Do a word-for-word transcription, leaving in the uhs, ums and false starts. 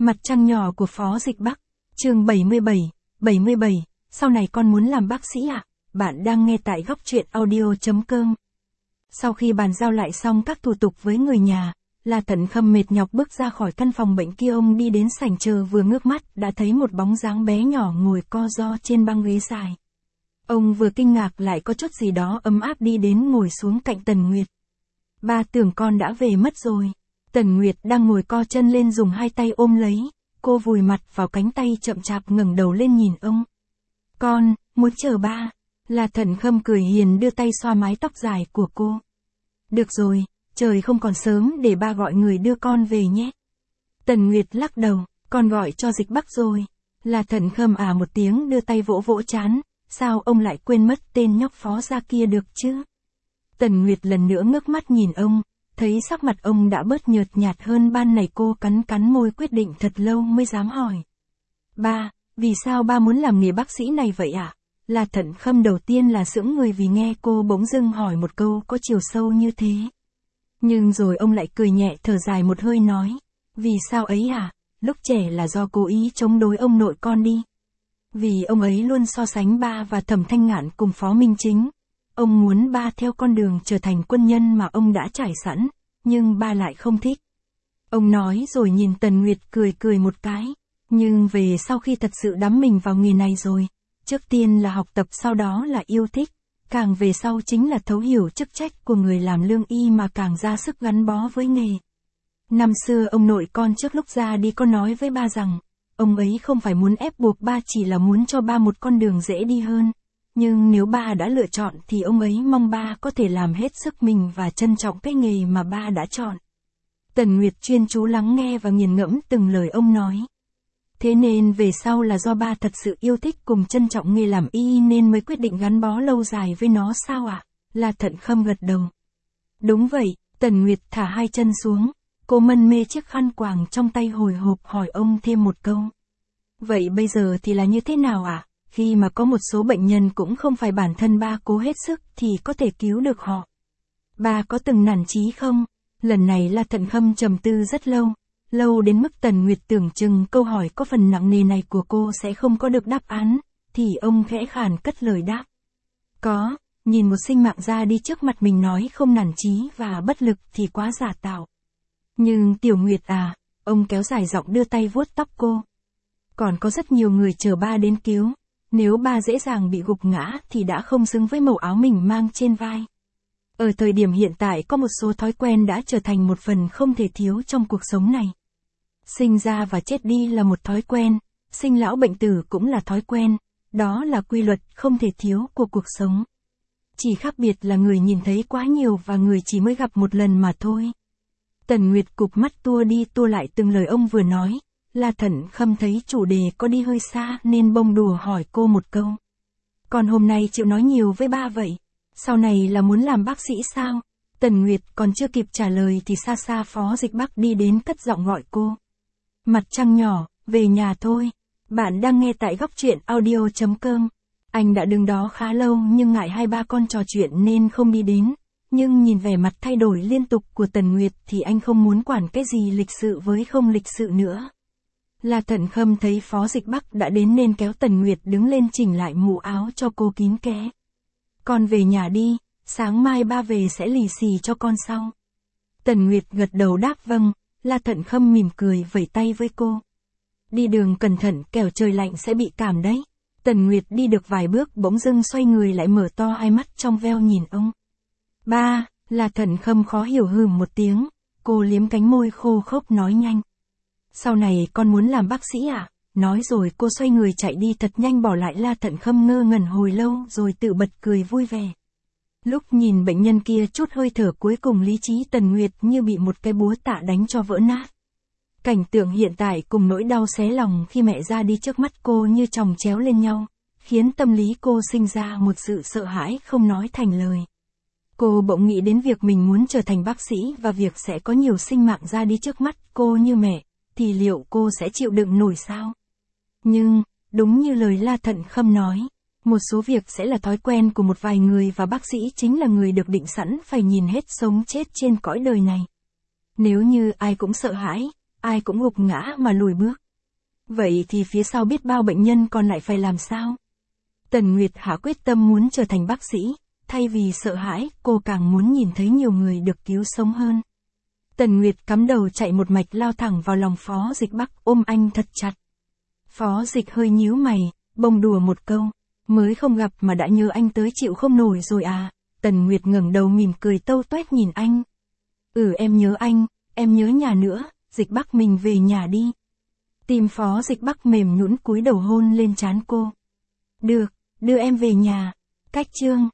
Mặt trăng nhỏ của Phó Dịch Bắc, chương bảy mươi bảy, bảy mươi bảy, sau này con muốn làm bác sĩ à? Bạn đang nghe tại góc truyện audio chấm com. Sau khi bàn giao lại xong các thủ tục với người nhà, La Thận Khâm mệt nhọc bước ra khỏi căn phòng bệnh kia. Ông đi đến sảnh chờ, vừa ngước mắt đã thấy một bóng dáng bé nhỏ ngồi co ro trên băng ghế dài. Ông vừa kinh ngạc lại có chút gì đó ấm áp đi đến ngồi xuống cạnh Tần Nguyệt. Ba tưởng con đã về mất rồi. Tần Nguyệt đang ngồi co chân lên dùng hai tay ôm lấy, cô vùi mặt vào cánh tay chậm chạp ngẩng đầu lên nhìn ông. Con, muốn chờ ba. La Thận Khâm cười hiền đưa tay xoa mái tóc dài của cô. Được rồi, trời không còn sớm, để ba gọi người đưa con về nhé. Tần Nguyệt lắc đầu, con gọi cho Dịch Bắc rồi. La Thận Khâm à một tiếng đưa tay vỗ vỗ trán, sao ông lại quên mất tên nhóc Phó gia kia được chứ? Tần Nguyệt lần nữa ngước mắt nhìn ông, thấy sắc mặt ông đã bớt nhợt nhạt hơn ban nãy. Cô cắn cắn môi quyết định thật lâu mới dám hỏi. Ba, vì sao ba muốn làm nghề bác sĩ này vậy ạ? À? La Thận Khâm đầu tiên là sững người vì nghe cô bỗng dưng hỏi một câu có chiều sâu như thế. Nhưng rồi ông lại cười nhẹ thở dài một hơi nói. Vì sao ấy à? Lúc trẻ là do cố ý chống đối ông nội con đi. Vì ông ấy luôn so sánh ba và Thẩm Thanh Ngạn cùng Phó Minh Chính. Ông muốn ba theo con đường trở thành quân nhân mà ông đã trải sẵn, nhưng ba lại không thích. Ông nói rồi nhìn Tần Nguyệt cười cười một cái. Nhưng về sau khi thật sự đắm mình vào nghề này rồi, trước tiên là học tập, sau đó là yêu thích, càng về sau chính là thấu hiểu chức trách của người làm lương y mà càng ra sức gắn bó với nghề. Năm xưa ông nội con trước lúc ra đi có nói với ba rằng, ông ấy không phải muốn ép buộc ba, chỉ là muốn cho ba một con đường dễ đi hơn. Nhưng nếu ba đã lựa chọn thì ông ấy mong ba có thể làm hết sức mình và trân trọng cái nghề mà ba đã chọn. Tần Nguyệt chuyên chú lắng nghe và nghiền ngẫm từng lời ông nói. Thế nên về sau là do ba thật sự yêu thích cùng trân trọng nghề làm y nên mới quyết định gắn bó lâu dài với nó sao ạ? À? La Thận Khâm gật đầu. Đúng vậy. Tần Nguyệt thả hai chân xuống, cô mân mê chiếc khăn quàng trong tay hồi hộp hỏi ông thêm một câu. Vậy bây giờ thì là như thế nào ạ? À? Khi mà có một số bệnh nhân cũng không phải bản thân ba cố hết sức thì có thể cứu được họ. Ba có từng nản chí không? Lần này La Thận Khâm trầm tư rất lâu, lâu đến mức Tần Nguyệt tưởng chừng câu hỏi có phần nặng nề này của cô sẽ không có được đáp án, thì ông khẽ khàn cất lời đáp. Có, nhìn một sinh mạng ra đi trước mặt mình nói không nản chí và bất lực thì quá giả tạo. Nhưng Tiểu Nguyệt à, ông kéo dài giọng đưa tay vuốt tóc cô. Còn có rất nhiều người chờ ba đến cứu. Nếu ba dễ dàng bị gục ngã thì đã không xứng với màu áo mình mang trên vai. Ở thời điểm hiện tại có một số thói quen đã trở thành một phần không thể thiếu trong cuộc sống này. Sinh ra và chết đi là một thói quen, sinh lão bệnh tử cũng là thói quen, đó là quy luật không thể thiếu của cuộc sống. Chỉ khác biệt là người nhìn thấy quá nhiều và người chỉ mới gặp một lần mà thôi. Tần Nguyệt cụp mắt tua đi tua lại từng lời ông vừa nói. La Thận Khâm thấy chủ đề có đi hơi xa nên bông đùa hỏi cô một câu. Còn hôm nay chịu nói nhiều với ba vậy? Sau này là muốn làm bác sĩ sao? Tần Nguyệt còn chưa kịp trả lời thì xa xa Phó Dịch Bắc đi đến cất giọng gọi cô. Mặt trăng nhỏ, về nhà thôi. Bạn đang nghe tại góc truyện audio chấm com. Anh đã đứng đó khá lâu nhưng ngại hai ba con trò chuyện nên không đi đến. Nhưng nhìn vẻ mặt thay đổi liên tục của Tần Nguyệt thì anh không muốn quản cái gì lịch sự với không lịch sự nữa. La Thận Khâm thấy Phó Dịch Bắc đã đến nên kéo Tần Nguyệt đứng lên chỉnh lại mũ áo cho cô kín kẽ. Con về nhà đi, sáng mai ba về sẽ lì xì cho con sau. Tần Nguyệt gật đầu đáp vâng. La Thận Khâm mỉm cười vẫy tay với cô. Đi đường cẩn thận, kẻo trời lạnh sẽ bị cảm đấy. Tần Nguyệt đi được vài bước bỗng dưng xoay người lại mở to hai mắt trong veo nhìn ông. Ba, La Thận Khâm khó hiểu hừm một tiếng, cô liếm cánh môi khô khốc nói nhanh. Sau này con muốn làm bác sĩ à? Nói rồi cô xoay người chạy đi thật nhanh, bỏ lại La Thận Khâm ngơ ngẩn hồi lâu rồi tự bật cười vui vẻ. Lúc nhìn bệnh nhân kia chút hơi thở cuối cùng lý trí Tần Nguyệt như bị một cái búa tạ đánh cho vỡ nát. Cảnh tượng hiện tại cùng nỗi đau xé lòng khi mẹ ra đi trước mắt cô như chồng chéo lên nhau, khiến tâm lý cô sinh ra một sự sợ hãi không nói thành lời. Cô bỗng nghĩ đến việc mình muốn trở thành bác sĩ và việc sẽ có nhiều sinh mạng ra đi trước mắt cô như mẹ, thì liệu cô sẽ chịu đựng nổi sao? Nhưng, đúng như lời La Thận Khâm nói, một số việc sẽ là thói quen của một vài người và bác sĩ chính là người được định sẵn phải nhìn hết sống chết trên cõi đời này. Nếu như ai cũng sợ hãi, ai cũng gục ngã mà lùi bước. Vậy thì phía sau biết bao bệnh nhân còn lại phải làm sao? Tần Nguyệt hạ quyết tâm muốn trở thành bác sĩ, thay vì sợ hãi, cô càng muốn nhìn thấy nhiều người được cứu sống hơn. Tần Nguyệt cắm đầu chạy một mạch lao thẳng vào lòng Phó Dịch Bắc, ôm anh thật chặt. Phó Dịch hơi nhíu mày, bông đùa một câu, mới không gặp mà đã nhớ anh tới chịu không nổi rồi à. Tần Nguyệt ngẩng đầu mỉm cười tâu toét nhìn anh. Ừ, em nhớ anh, em nhớ nhà nữa, Dịch Bắc mình về nhà đi. Tim Phó Dịch Bắc mềm nhũn cúi đầu hôn lên trán cô. Được, đưa em về nhà. Cách chương